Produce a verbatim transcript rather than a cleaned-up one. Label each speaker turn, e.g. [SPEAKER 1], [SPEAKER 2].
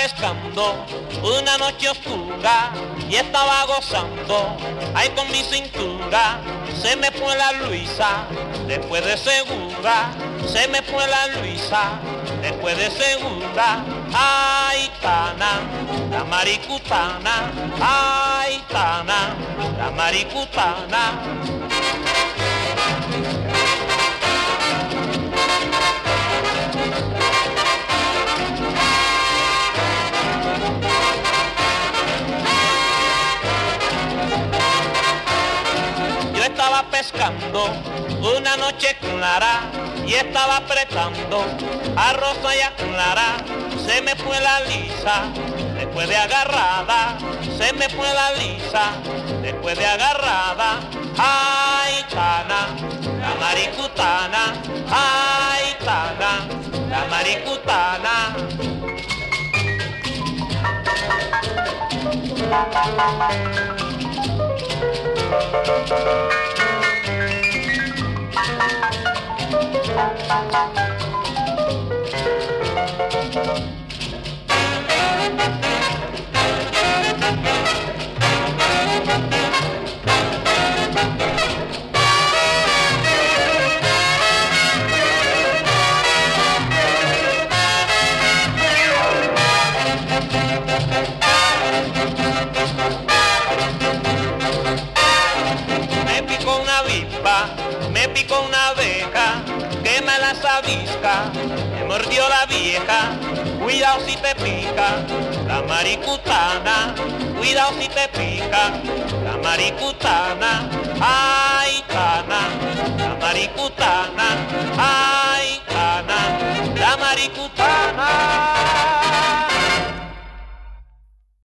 [SPEAKER 1] pescando una noche oscura y estaba gozando, ahí con mi cintura. Se me fue la Luisa, después de segura. Se me fue la Luisa, después de segura. Ay, Tana, la maricutana. Ay, Tana, la maricutana. Estaba pescando una noche clara y estaba apretando a Rosa y a Clara. Se me fue la Lisa, después de agarrada. Se me fue la Lisa, después de agarrada. Ay, Tana, la maricutana. Ay, Tana, la maricutana. Me picó una abeja, que me la sabisca, me mordió la vieja, cuidado si te pica, la maricutana, cuidado si te pica, la maricutana. Ay, Tana, la maricutana. Ay, Tana, la maricutana.